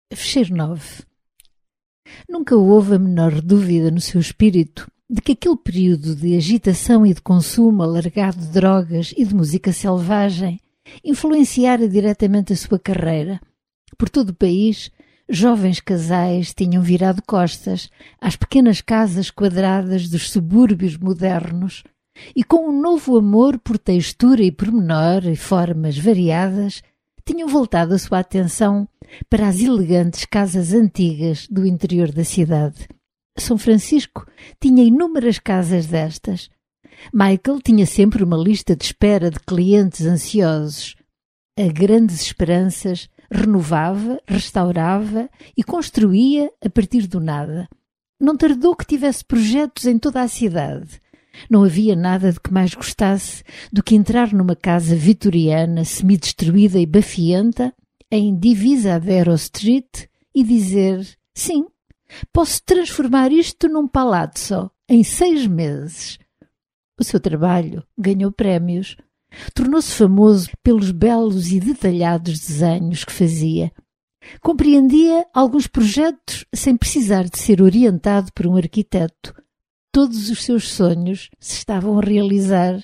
Fecheiro 9. Nunca houve a menor dúvida no seu espírito de que aquele período de agitação e de consumo alargado de drogas e de música selvagem influenciara diretamente a sua carreira. Por todo o país, jovens casais tinham virado costas às pequenas casas quadradas dos subúrbios modernos e, com um novo amor por textura e pormenor e formas variadas, tinham voltado a sua atenção para as elegantes casas antigas do interior da cidade. São Francisco tinha inúmeras casas destas. Michael tinha sempre uma lista de espera de clientes ansiosos. A grandes esperanças renovava, restaurava e construía a partir do nada. Não tardou que tivesse projetos em toda a cidade. Não havia nada de que mais gostasse do que entrar numa casa vitoriana, semi-destruída e bafienta, em divisa a Vero Street, e dizer: sim, posso transformar isto num palazzo em 6 meses. O seu trabalho ganhou prémios. Tornou-se famoso pelos belos e detalhados desenhos que fazia. Compreendia alguns projetos sem precisar de ser orientado por um arquiteto. Todos os seus sonhos se estavam a realizar.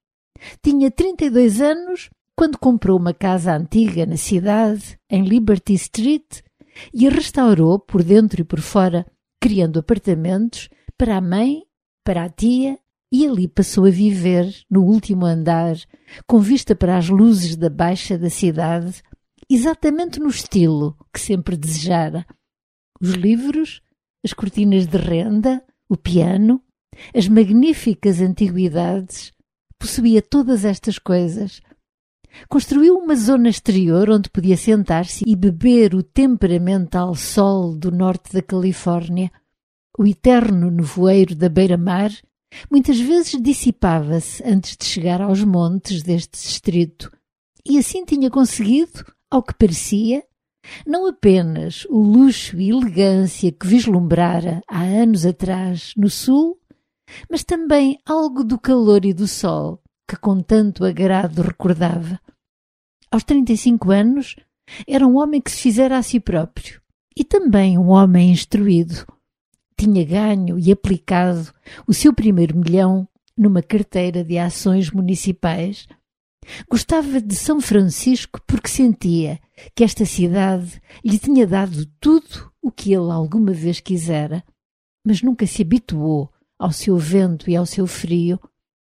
Tinha 32 anos quando comprou uma casa antiga na cidade, em Liberty Street, e a restaurou por dentro e por fora, criando apartamentos para a mãe, para a tia, e ali passou a viver no último andar, com vista para as luzes da baixa da cidade, exatamente no estilo que sempre desejara. Os livros, as cortinas de renda, o piano, as magníficas antiguidades, possuía todas estas coisas. Construiu uma zona exterior onde podia sentar-se e beber o temperamental sol do norte da Califórnia. O eterno nevoeiro da beira-mar muitas vezes dissipava-se antes de chegar aos montes deste distrito, e assim tinha conseguido, ao que parecia, não apenas o luxo e elegância que vislumbrara há anos atrás no sul, mas também algo do calor e do sol que com tanto agrado recordava. Aos 35 anos, era um homem que se fizera a si próprio e também um homem instruído. Tinha ganho e aplicado o seu primeiro milhão numa carteira de ações municipais. Gostava de São Francisco porque sentia que esta cidade lhe tinha dado tudo o que ele alguma vez quisera, mas nunca se habituou ao seu vento e ao seu frio.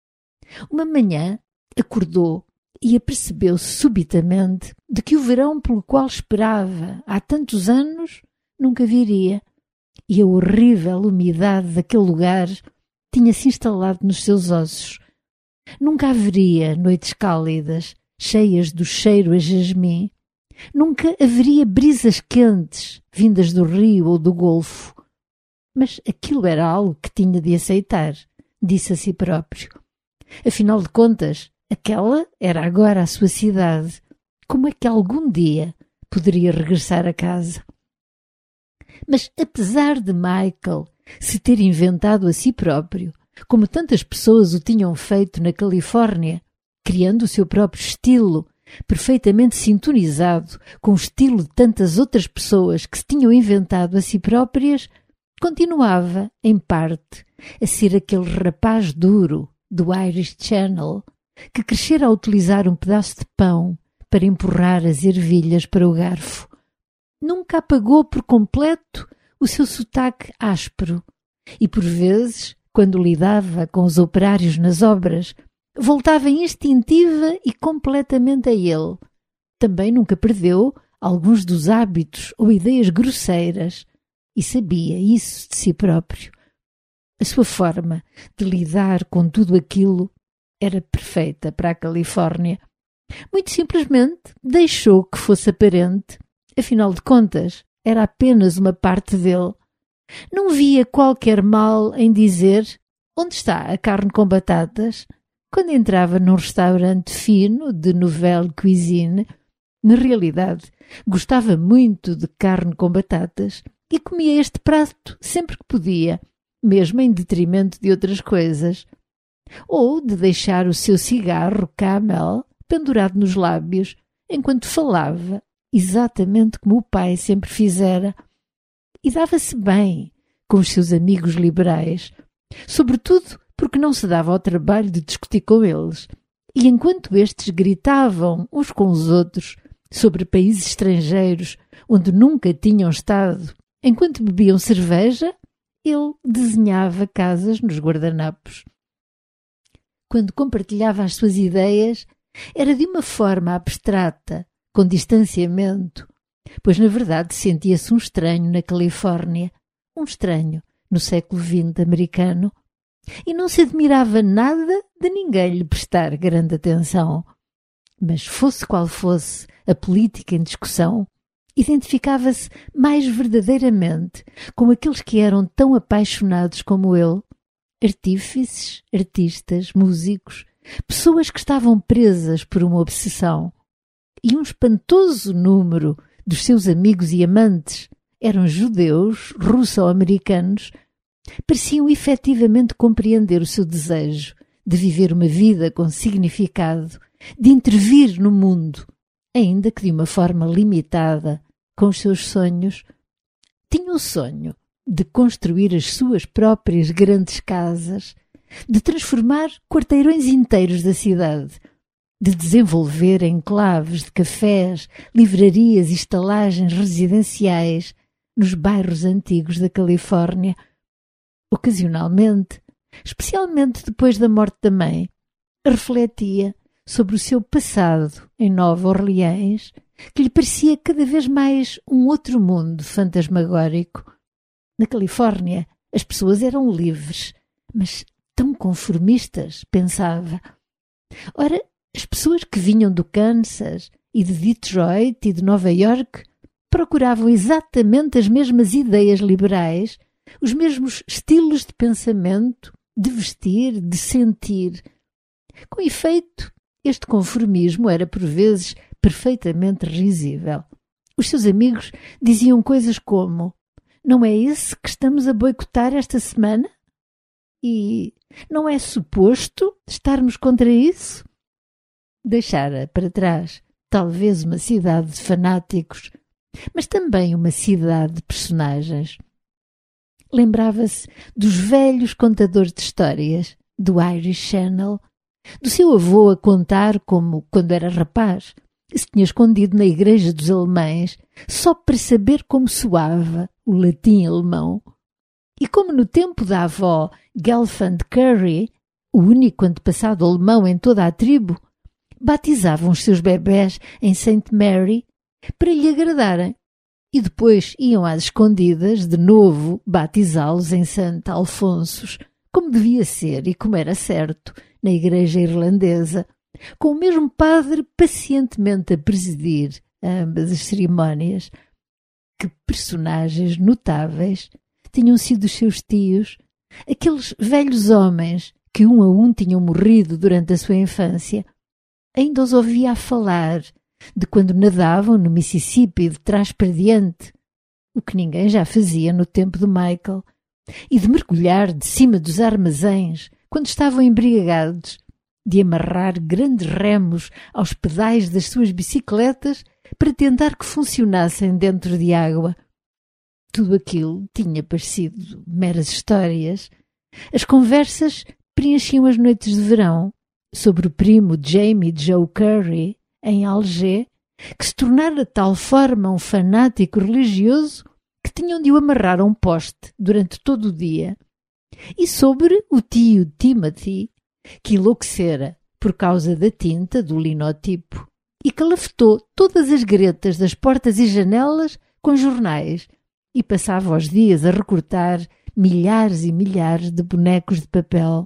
Uma manhã acordou e apercebeu-se subitamente de que o verão pelo qual esperava há tantos anos nunca viria, e a horrível umidade daquele lugar tinha-se instalado nos seus ossos. Nunca haveria noites cálidas, cheias do cheiro a jasmim. Nunca haveria brisas quentes, vindas do rio ou do golfo. Mas aquilo era algo que tinha de aceitar, disse a si próprio. Afinal de contas, aquela era agora a sua cidade. Como é que algum dia poderia regressar a casa? Mas apesar de Michael se ter inventado a si próprio, como tantas pessoas o tinham feito na Califórnia, criando o seu próprio estilo, perfeitamente sintonizado com o estilo de tantas outras pessoas que se tinham inventado a si próprias, continuava, em parte, a ser aquele rapaz duro do Irish Channel que crescera a utilizar um pedaço de pão para empurrar as ervilhas para o garfo. Nunca apagou por completo o seu sotaque áspero e, por vezes, quando lidava com os operários nas obras, voltava instintiva e completamente a ele. Também nunca perdeu alguns dos hábitos ou ideias grosseiras e sabia isso de si próprio. A sua forma de lidar com tudo aquilo era perfeita para a Califórnia. Muito simplesmente deixou que fosse aparente. Afinal de contas, era apenas uma parte dele. Não via qualquer mal em dizer: onde está a carne com batatas? Quando entrava num restaurante fino de nouvelle cuisine. Na realidade, gostava muito de carne com batatas e comia este prato sempre que podia, mesmo em detrimento de outras coisas. Ou de deixar o seu cigarro Camel pendurado nos lábios enquanto falava exatamente como o pai sempre fizera, e dava-se bem com os seus amigos liberais, sobretudo porque não se dava ao trabalho de discutir com eles, e enquanto estes gritavam uns com os outros sobre países estrangeiros onde nunca tinham estado, enquanto bebiam cerveja, ele desenhava casas nos guardanapos. Quando compartilhava as suas ideias, era de uma forma abstrata, com distanciamento, pois na verdade sentia-se um estranho na Califórnia, um estranho no século XX americano, e não se admirava nada de ninguém lhe prestar grande atenção. Mas fosse qual fosse a política em discussão, identificava-se mais verdadeiramente com aqueles que eram tão apaixonados como ele, artífices, artistas, músicos, pessoas que estavam presas por uma obsessão. E um espantoso número dos seus amigos e amantes eram judeus, russo-americanos, pareciam efetivamente compreender o seu desejo de viver uma vida com significado, de intervir no mundo, ainda que de uma forma limitada, com os seus sonhos. Tinha o sonho de construir as suas próprias grandes casas, de transformar quarteirões inteiros da cidade, de desenvolver enclaves de cafés, livrarias e estalagens residenciais nos bairros antigos da Califórnia. Ocasionalmente, especialmente depois da morte da mãe, refletia sobre o seu passado em Nova Orleans, que lhe parecia cada vez mais um outro mundo fantasmagórico. Na Califórnia, as pessoas eram livres, mas tão conformistas, pensava. Ora, as pessoas que vinham do Kansas e de Detroit e de Nova York procuravam exatamente as mesmas ideias liberais, os mesmos estilos de pensamento, de vestir, de sentir. Com efeito, este conformismo era por vezes perfeitamente risível. Os seus amigos diziam coisas como: "Não é esse que estamos a boicotar esta semana? E não é suposto estarmos contra isso?" Deixara para trás talvez uma cidade de fanáticos, mas também uma cidade de personagens. Lembrava-se dos velhos contadores de histórias, do Irish Channel, do seu avô a contar como, quando era rapaz, se tinha escondido na igreja dos alemães só para saber como soava o latim alemão. E como no tempo da avó Gelfand Curry, o único antepassado alemão em toda a tribo, batizavam os seus bebés em St. Mary para lhe agradarem e depois iam às escondidas de novo batizá-los em St. Alfonsos, como devia ser e como era certo, na igreja irlandesa, com o mesmo padre pacientemente a presidir ambas as cerimónias. Que personagens notáveis tinham sido os seus tios, aqueles velhos homens que um a um tinham morrido durante a sua infância. Ainda os ouvia a falar de quando nadavam no Mississippi de trás para diante, o que ninguém já fazia no tempo do Michael, e de mergulhar de cima dos armazéns quando estavam embriagados, de amarrar grandes remos aos pedais das suas bicicletas para tentar que funcionassem dentro de água. Tudo aquilo tinha parecido meras histórias. As conversas preenchiam as noites de verão sobre o primo Jamie Joe Curry, em Alger, que se tornara de tal forma um fanático religioso que tinham de o amarrar a um poste durante todo o dia, e sobre o tio Timothy, que enlouquecera por causa da tinta do linotipo e calafetou todas as gretas das portas e janelas com jornais e passava os dias a recortar milhares e milhares de bonecos de papel.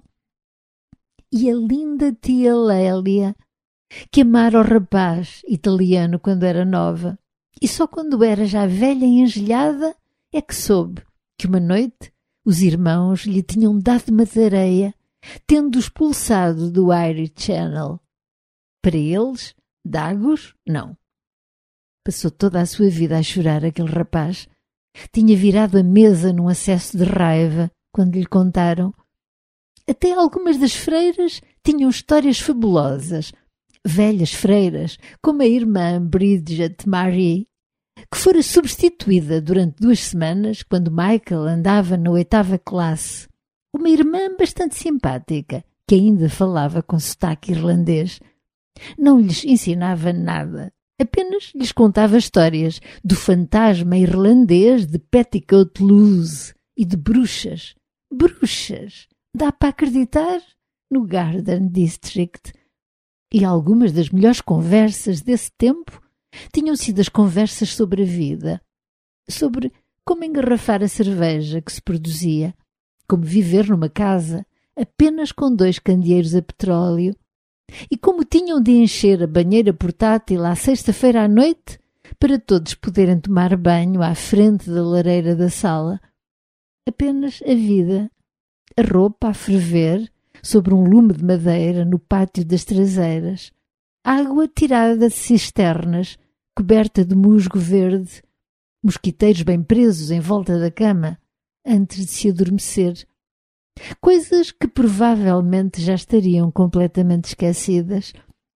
E a linda tia Lélia, que amara o rapaz italiano quando era nova, e só quando era já velha e engelhada é que soube que uma noite os irmãos lhe tinham dado uma tareia, tendo-o expulsado do Irish Channel. Para eles, Dagos, não. Passou toda a sua vida a chorar aquele rapaz. Tinha virado a mesa num acesso de raiva quando lhe contaram. Até algumas das freiras tinham histórias fabulosas velhas freiras, como a irmã Bridget Marie, que fora substituída durante 2 semanas quando Michael andava na 8ª classe. Uma irmã bastante simpática, que ainda falava com sotaque irlandês. Não lhes ensinava nada, apenas lhes contava histórias do fantasma irlandês de Petticoat Loose e de bruxas. Bruxas! Dá para acreditar? No Garden District. E algumas das melhores conversas desse tempo tinham sido as conversas sobre a vida, sobre como engarrafar a cerveja que se produzia, como viver numa casa apenas com 2 candeeiros a petróleo e como tinham de encher a banheira portátil à sexta-feira à noite para todos poderem tomar banho à frente da lareira da sala. Apenas a vida, a roupa a ferver sobre um lume de madeira no pátio das traseiras, água tirada de cisternas, coberta de musgo verde, mosquiteiros bem presos em volta da cama, antes de se adormecer. Coisas que provavelmente já estariam completamente esquecidas.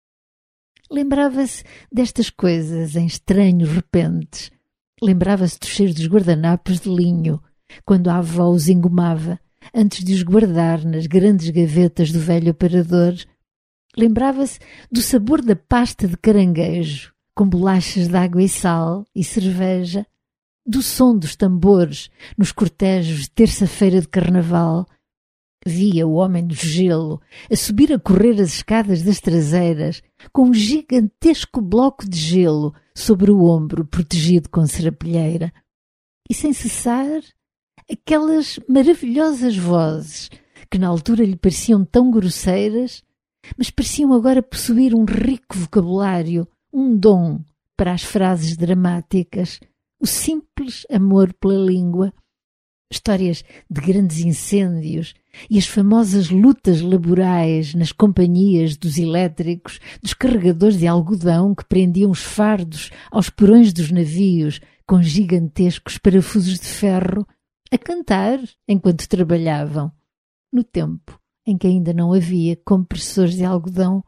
Lembrava-se destas coisas em estranhos repentes. Lembrava-se do cheiro dos guardanapos de linho, quando a avó os engomava, antes de os guardar nas grandes gavetas do velho aparador. Lembrava-se do sabor da pasta de caranguejo, com bolachas de água e sal e cerveja, do som dos tambores nos cortejos de terça-feira de carnaval. Via o homem do gelo a subir a correr as escadas das traseiras com um gigantesco bloco de gelo sobre o ombro protegido com serapilheira. E sem cessar, aquelas maravilhosas vozes que na altura lhe pareciam tão grosseiras, mas pareciam agora possuir um rico vocabulário, um dom para as frases dramáticas, o simples amor pela língua, histórias de grandes incêndios e as famosas lutas laborais nas companhias dos elétricos, dos carregadores de algodão que prendiam os fardos aos porões dos navios com gigantescos parafusos de ferro, a cantar enquanto trabalhavam, no tempo em que ainda não havia compressores de algodão.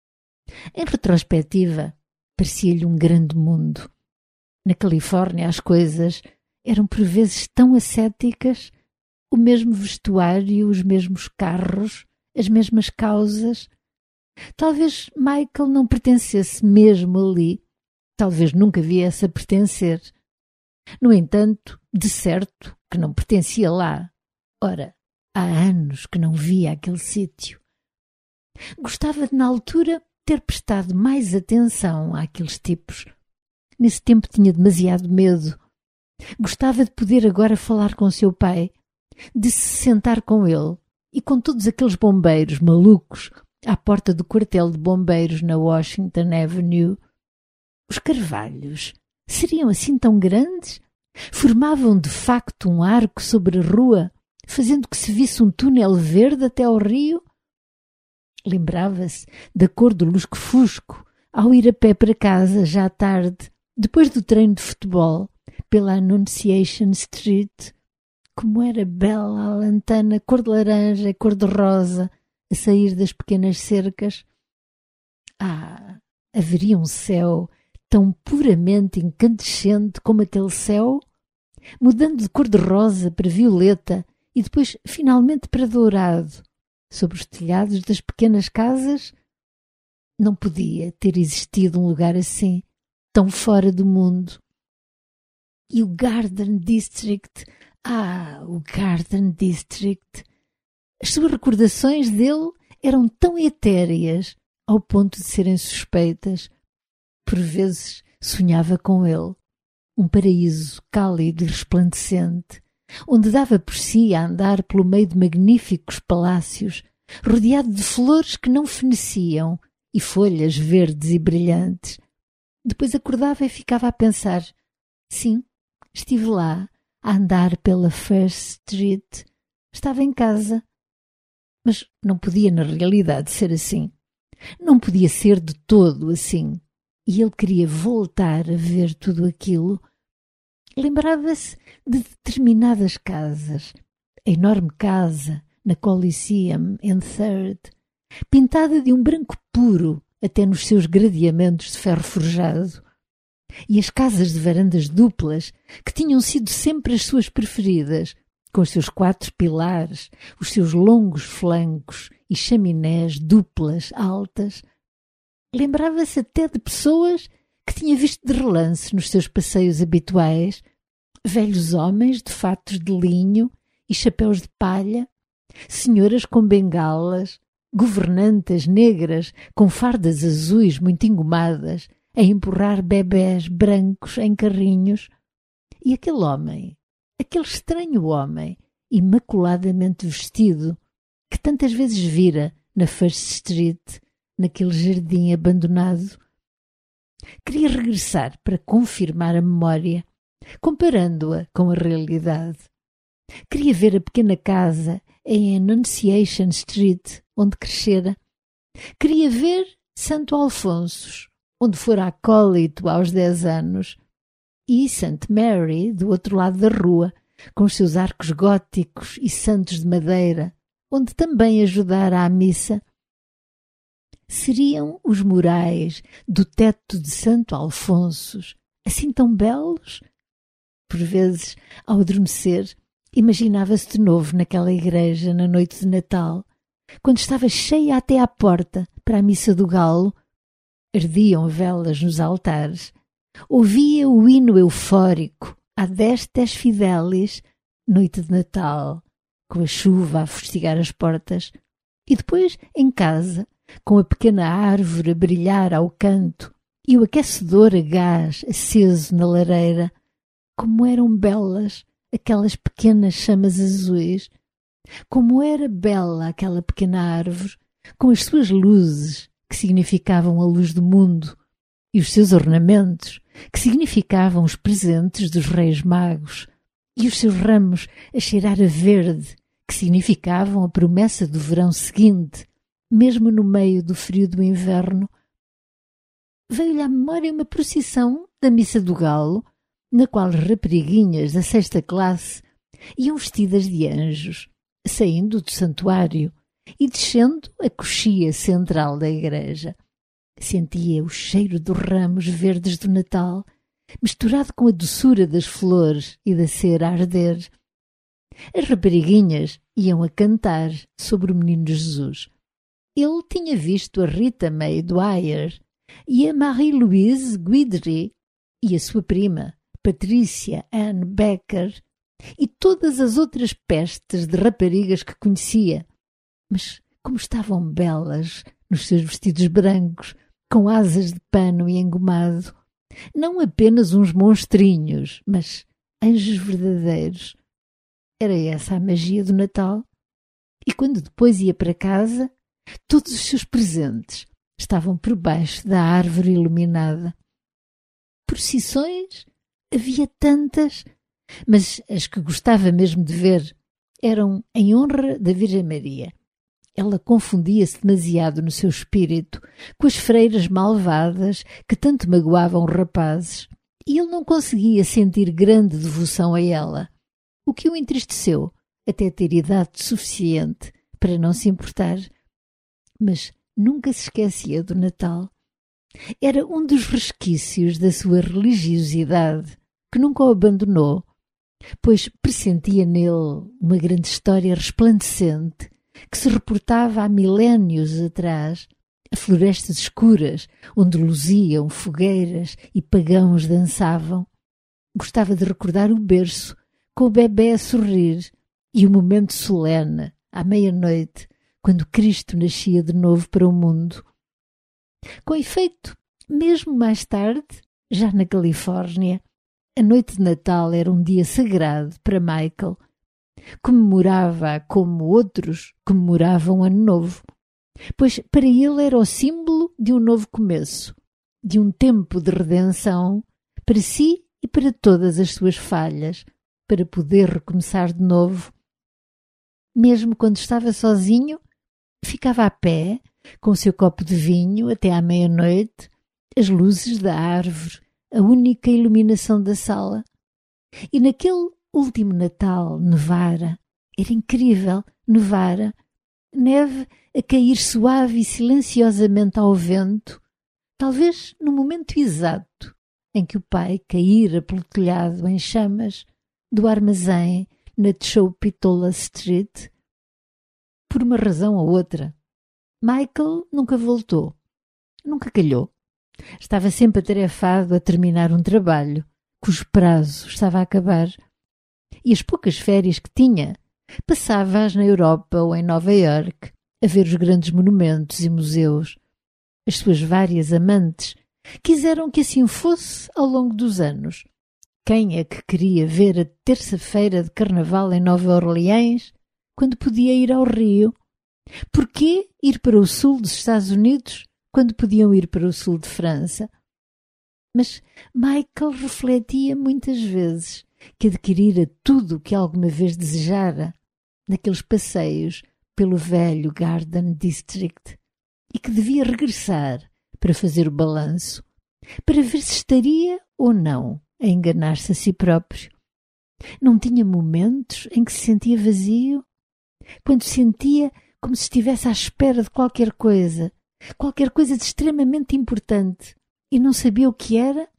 Em retrospectiva, parecia-lhe um grande mundo. Na Califórnia as coisas eram por vezes tão ascéticas, o mesmo vestuário, os mesmos carros, as mesmas causas. Talvez Michael não pertencesse mesmo ali, talvez nunca viesse a pertencer. No entanto, de certo que não pertencia lá. Ora, há anos que não via aquele sítio. Gostava de, na altura, ter prestado mais atenção àqueles tipos. Nesse tempo tinha demasiado medo. Gostava de poder agora falar com seu pai, de se sentar com ele e com todos aqueles bombeiros malucos à porta do quartel de bombeiros na Washington Avenue. Os carvalhos seriam assim tão grandes? Formavam de facto um arco sobre a rua, fazendo que se visse um túnel verde até ao rio? Lembrava-se da cor do lusco-fusco ao ir a pé para casa já à tarde, depois do treino de futebol, pela Annunciation Street. Como era bela a lantana cor de laranja e cor de rosa a sair das pequenas cercas. Ah, haveria um céu tão puramente incandescente como aquele céu, mudando de cor de rosa para violeta e depois finalmente para dourado, sobre os telhados das pequenas casas? Não podia ter existido um lugar assim, tão fora do mundo. E o Garden District, o Garden District. As suas recordações dele eram tão etéreas ao ponto de serem suspeitas. Por vezes sonhava com ele, um paraíso cálido e resplandecente, onde dava por si a andar pelo meio de magníficos palácios, rodeado de flores que não feneciam e folhas verdes e brilhantes. Depois acordava e ficava a pensar: sim, estive lá, a andar pela First Street. Estava em casa. Mas não podia na realidade ser assim. Não podia ser de todo assim. E ele queria voltar a ver tudo aquilo. Lembrava-se de determinadas casas. A enorme casa na Coliseum em Third, pintada de um branco puro até nos seus gradeamentos de ferro forjado. E as casas de varandas duplas, que tinham sido sempre as suas preferidas, com os seus 4 pilares, os seus longos flancos e chaminés duplas altas. Lembrava-se até de pessoas que tinha visto de relance nos seus passeios habituais, velhos homens de fatos de linho e chapéus de palha, senhoras com bengalas, governantas negras com fardas azuis muito engomadas, a empurrar bebés brancos em carrinhos. E aquele homem, aquele estranho homem, imaculadamente vestido, que tantas vezes vira na First Street, naquele jardim abandonado. Queria regressar para confirmar a memória, comparando-a com a realidade. Queria ver a pequena casa em Annunciation Street, onde crescera. Queria ver Santo Alfonsos, onde fora acólito aos 10 anos, e St. Mary, do outro lado da rua, com os seus arcos góticos e santos de madeira, onde também ajudara à missa. Seriam os murais do teto de Santo Alfonsos assim tão belos? Por vezes, ao adormecer, imaginava-se de novo naquela igreja na noite de Natal, quando estava cheia até à porta para a missa do galo. Ardiam velas nos altares. Ouvia o hino eufórico Adestes Fidelis, noite de Natal, com a chuva a fustigar as portas. E depois, em casa, com a pequena árvore a brilhar ao canto e o aquecedor a gás aceso na lareira, como eram belas aquelas pequenas chamas azuis, como era bela aquela pequena árvore, com as suas luzes, que significavam a luz do mundo, e os seus ornamentos, que significavam os presentes dos reis magos, e os seus ramos a cheirar a verde, que significavam a promessa do verão seguinte, mesmo no meio do frio do inverno. Veio-lhe à memória uma procissão da Missa do Galo, na qual rapariguinhas da 6ª classe iam vestidas de anjos, saindo do santuário e descendo a coxia central da igreja. Sentia o cheiro dos ramos verdes do Natal, misturado com a doçura das flores e da cera a arder. As rapariguinhas iam a cantar sobre o menino Jesus. Ele tinha visto a Rita May Dwyer e a Marie-Louise Guidry e a sua prima, Patrícia Ann Becker, e todas as outras pestes de raparigas que conhecia. Mas como estavam belas nos seus vestidos brancos, com asas de pano e engomado, não apenas uns monstrinhos, mas anjos verdadeiros. Era essa a magia do Natal. E quando depois ia para casa, todos os seus presentes estavam por baixo da árvore iluminada. Procissões havia tantas, mas as que gostava mesmo de ver eram em honra da Virgem Maria. Ela confundia-se demasiado no seu espírito com as freiras malvadas que tanto magoavam os rapazes, e ele não conseguia sentir grande devoção a ela, o que o entristeceu até ter idade suficiente para não se importar. Mas nunca se esquecia do Natal. Era um dos resquícios da sua religiosidade, que nunca o abandonou, pois pressentia nele uma grande história resplandecente que se reportava há milénios atrás, a florestas escuras onde luziam fogueiras e pagãos dançavam. Gostava de recordar o berço com o bebé a sorrir e o momento solene, à meia-noite, quando Cristo nascia de novo para o mundo. Com efeito, mesmo mais tarde, já na Califórnia, a noite de Natal era um dia sagrado para Michael. Comemorava como outros comemoravam Ano Novo, pois para ele era o símbolo de um novo começo, de um tempo de redenção para si e para todas as suas falhas, para poder recomeçar de novo. Mesmo quando estava sozinho, ficava a pé, com o seu copo de vinho até à meia-noite, as luzes da árvore, a única iluminação da sala. E naquele último Natal nevara, era incrível, nevara, Neve a cair suave e silenciosamente ao vento, talvez no momento exato em que o pai caíra pelo telhado em chamas do armazém na Chowpitola Street. Por uma razão ou outra, Michael nunca voltou, nunca calhou. Estava sempre atarefado a terminar um trabalho cujo prazo estava a acabar, e as poucas férias que tinha passava-as na Europa ou em Nova Iorque a ver os grandes monumentos e museus. As suas várias amantes quiseram que assim fosse ao longo dos anos. Quem é que queria ver a terça-feira de carnaval em Nova Orleans quando podia ir ao Rio? Porquê ir para o sul dos Estados Unidos quando podiam ir para o sul de França? Mas Michael refletia muitas vezes que adquirira tudo o que alguma vez desejara naqueles passeios pelo velho Garden District e que devia regressar para fazer o balanço, para ver se estaria ou não a enganar-se a si próprio. Não tinha momentos em que se sentia vazio? Quando sentia como se estivesse à espera de qualquer coisa de extremamente importante, e não sabia o que era?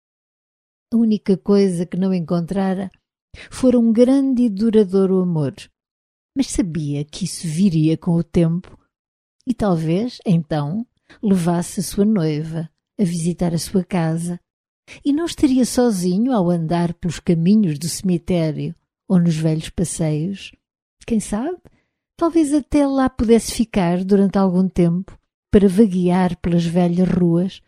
A única coisa que não encontrara fora um grande e duradouro amor. Mas sabia que isso viria com o tempo e talvez, então, levasse a sua noiva a visitar a sua casa e não estaria sozinho ao andar pelos caminhos do cemitério ou nos velhos passeios. Quem sabe, talvez até lá pudesse ficar durante algum tempo para vaguear pelas velhas ruas.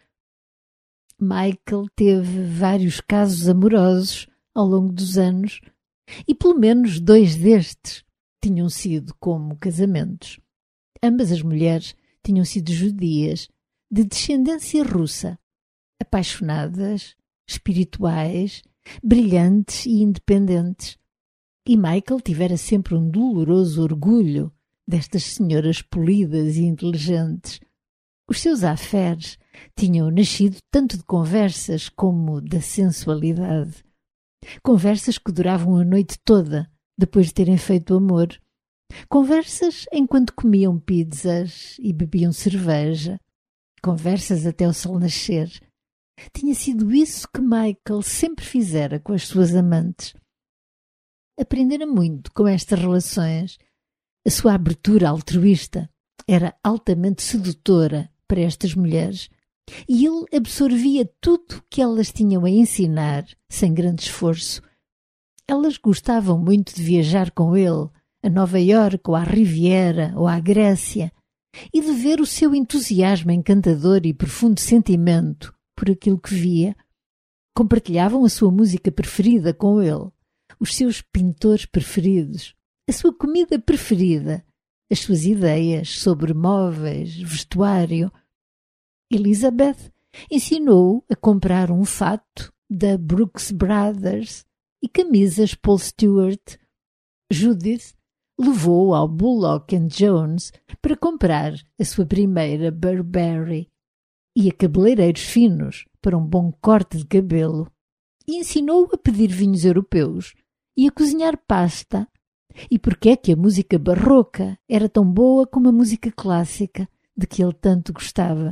Michael teve vários casos amorosos ao longo dos anos e pelo menos 2 destes tinham sido como casamentos. Ambas as mulheres tinham sido judias, de descendência russa, apaixonadas, espirituais, brilhantes e independentes. E Michael tivera sempre um doloroso orgulho destas senhoras polidas e inteligentes. Os seus affaires tinham nascido tanto de conversas como da sensualidade. Conversas que duravam a noite toda, depois de terem feito amor. Conversas enquanto comiam pizzas e bebiam cerveja. Conversas até o sol nascer. Tinha sido isso que Michael sempre fizera com as suas amantes. Aprendera muito com estas relações. A sua abertura altruísta era altamente sedutora para estas mulheres e ele absorvia tudo que elas tinham a ensinar sem grande esforço. Elas gostavam muito de viajar com ele a Nova Iorque ou à Riviera ou à Grécia e de ver o seu entusiasmo encantador e profundo sentimento por aquilo que via. Compartilhavam a sua música preferida com ele, os seus pintores preferidos, a sua comida preferida, as suas ideias sobre móveis, vestuário. Elizabeth ensinou-o a comprar um fato da Brooks Brothers e camisas Paul Stewart. Judith levou-o ao Bullock & Jones para comprar a sua primeira Burberry e a cabeleireiros finos para um bom corte de cabelo. E ensinou-o a pedir vinhos europeus e a cozinhar pasta. E porque é que a música barroca era tão boa como a música clássica, de que ele tanto gostava.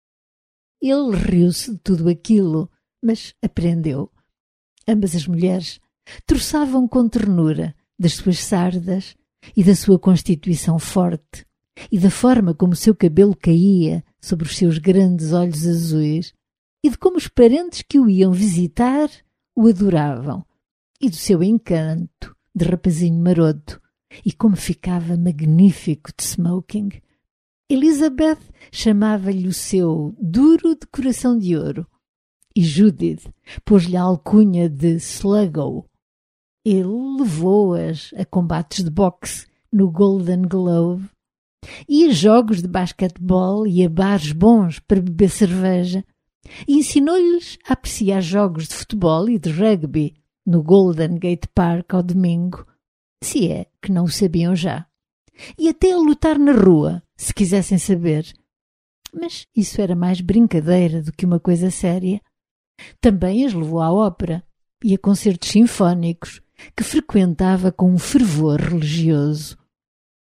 Ele riu-se de tudo aquilo, mas aprendeu. Ambas as mulheres troçavam com ternura das suas sardas e da sua constituição forte, e da forma como o seu cabelo caía sobre os seus grandes olhos azuis, e de como os parentes que o iam visitar o adoravam, e do seu encanto de rapazinho maroto, e como ficava magnífico de smoking. Elizabeth chamava-lhe o seu duro de coração de ouro, e Judith pôs-lhe a alcunha de Sluggo. Ele levou-as a combates de boxe no Golden Glove, e a jogos de basquetebol e a bares bons para beber cerveja, e ensinou-lhes a apreciar jogos de futebol e de rugby no Golden Gate Park ao domingo, se é que não o sabiam já, e até a lutar na rua, se quisessem saber. Mas isso era mais brincadeira do que uma coisa séria. Também as levou à ópera e a concertos sinfónicos que frequentava com um fervor religioso.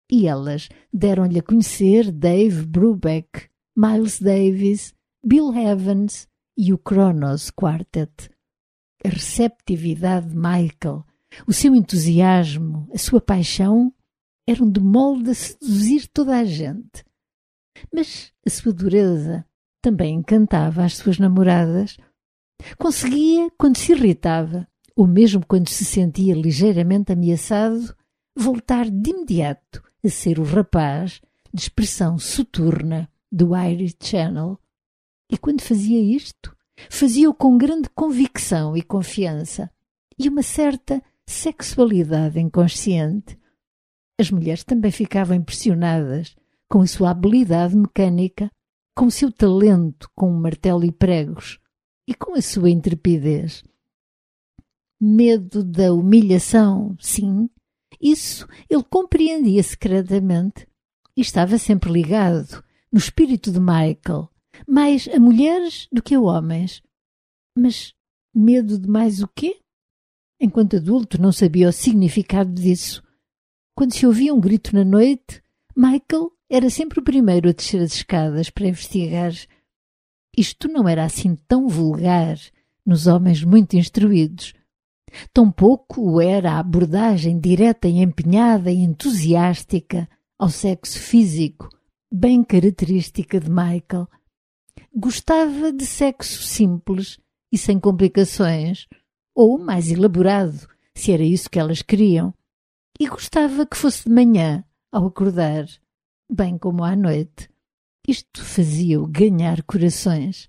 e elas deram-lhe a conhecer Dave Brubeck, Miles Davis, Bill Evans e o Kronos Quartet. A receptividade de Michael, o seu entusiasmo, a sua paixão eram de molde a seduzir toda a gente. Mas a sua dureza também encantava as suas namoradas. Conseguia, quando se irritava, ou mesmo quando se sentia ligeiramente ameaçado, voltar de imediato a ser o rapaz de expressão soturna do Irish Channel. E quando fazia isto, fazia-o com grande convicção e confiança, e uma certa sexualidade inconsciente. As mulheres também ficavam impressionadas com a sua habilidade mecânica, com o seu talento com um martelo e pregos, e com a sua intrepidez. Medo da humilhação, sim, isso ele compreendia secretamente e estava sempre ligado, no espírito de Michael, mais a mulheres do que a homens. Mas medo de mais o quê? Enquanto adulto não sabia o significado disso. Quando se ouvia um grito na noite, Michael era sempre o primeiro a descer as escadas para investigar. Isto não era assim tão vulgar nos homens muito instruídos. Tampouco o era a abordagem direta e empenhada e entusiástica ao sexo físico, bem característica de Michael. Gostava de sexo simples e sem complicações, ou mais elaborado, se era isso que elas queriam, e gostava que fosse de manhã, ao acordar, bem como à noite. Isto fazia-o ganhar corações.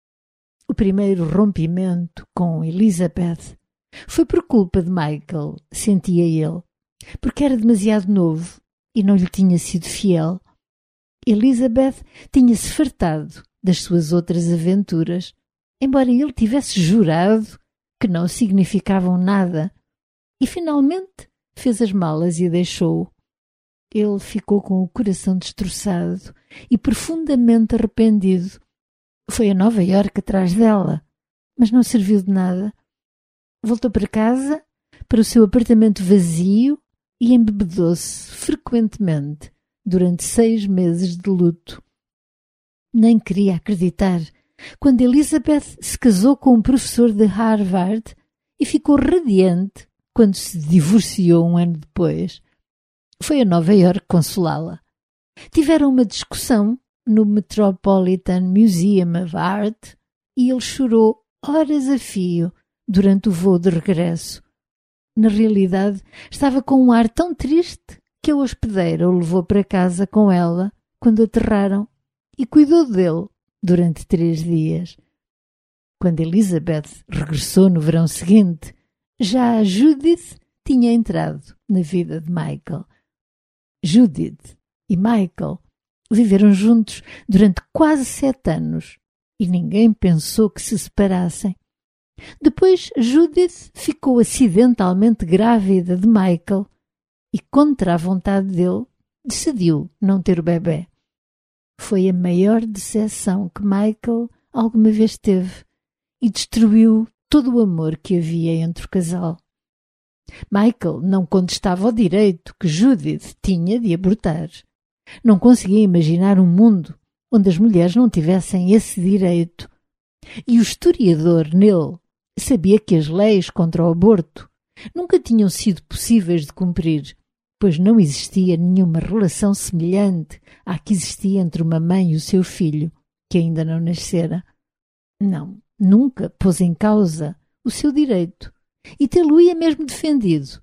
O primeiro rompimento com Elizabeth foi por culpa de Michael, sentia ele, porque era demasiado novo e não lhe tinha sido fiel. Elizabeth tinha-se fartado das suas outras aventuras, embora ele tivesse jurado que não significavam nada, e finalmente fez as malas e a deixou. Ele ficou com o coração destroçado e profundamente arrependido. Foi a Nova Iorque atrás dela, mas não serviu de nada. Voltou para casa, para o seu apartamento vazio, e embebedou-se frequentemente durante 6 meses de luto. Nem queria acreditar quando Elizabeth se casou com um professor de Harvard e ficou radiante quando se divorciou um ano depois. Foi a Nova Iorque consolá-la. Tiveram uma discussão no Metropolitan Museum of Art e ele chorou horas a fio durante o voo de regresso. Na realidade, estava com um ar tão triste que a hospedeira o levou para casa com ela quando aterraram e cuidou dele durante 3 dias. Quando Elizabeth regressou no verão seguinte, já a Judith tinha entrado na vida de Michael. Judith e Michael viveram juntos durante quase 7 anos e ninguém pensou que se separassem. Depois Judith ficou acidentalmente grávida de Michael e, contra a vontade dele, decidiu não ter o bebé. Foi a maior decepção que Michael alguma vez teve e destruiu todo o amor que havia entre o casal. Michael não contestava o direito que Judith tinha de abortar. Não conseguia imaginar um mundo onde as mulheres não tivessem esse direito. E o historiador nele sabia que as leis contra o aborto nunca tinham sido possíveis de cumprir, pois não existia nenhuma relação semelhante à que existia entre uma mãe e o seu filho, que ainda não nascera. Não, nunca pôs em causa o seu direito e tê-lo-ia mesmo defendido.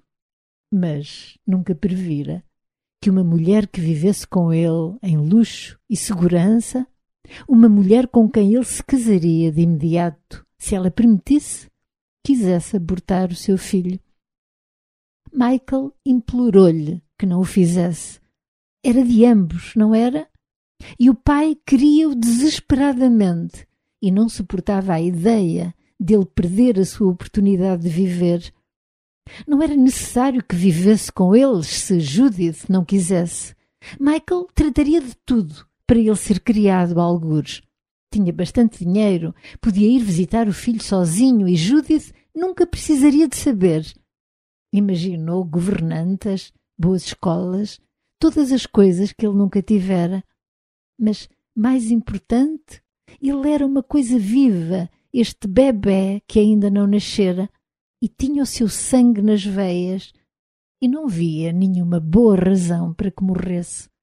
Mas nunca previra que uma mulher que vivesse com ele em luxo e segurança, uma mulher com quem ele se casaria de imediato, se ela permitisse, quisesse abortar o seu filho. Michael implorou-lhe que não o fizesse. Era de ambos, não era? E o pai queria-o desesperadamente e não suportava a ideia dele perder a sua oportunidade de viver. Não era necessário que vivesse com eles se Judith não quisesse. Michael trataria de tudo para ele ser criado a algures. Tinha bastante dinheiro, podia ir visitar o filho sozinho e Judith nunca precisaria de saber. Imaginou governantas, boas escolas, todas as coisas que ele nunca tivera. Mas, mais importante, ele era uma coisa viva, este bebé que ainda não nascera, e tinha o seu sangue nas veias, e não via nenhuma boa razão para que morresse.